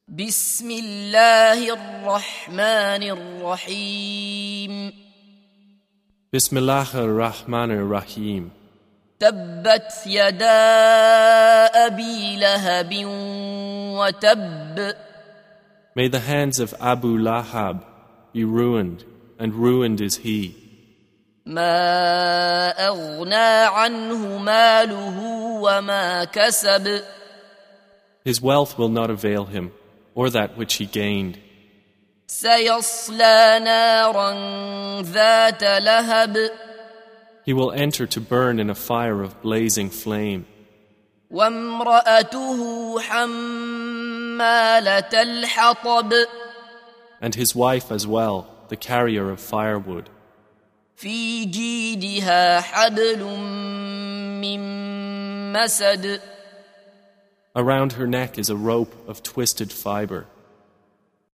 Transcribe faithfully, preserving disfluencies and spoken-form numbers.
بسم الله الرحمن الرحيم Bismillah ar-Rahman ar-Rahim. تبت يدا أبي لهب وتب. May the hands of Abu Lahab be ruined, and ruined is he. ما أغنى عنه ماله وما كسب. His wealth will not avail him, or that which he gained. سيصلى نارا ذات لهب. He will enter to burn in a fire of blazing flame. وامرأته حمالة الحطب. And his wife as well, the carrier of firewood. في جيدها حبل من مسد. Around her neck is a rope of twisted fiber.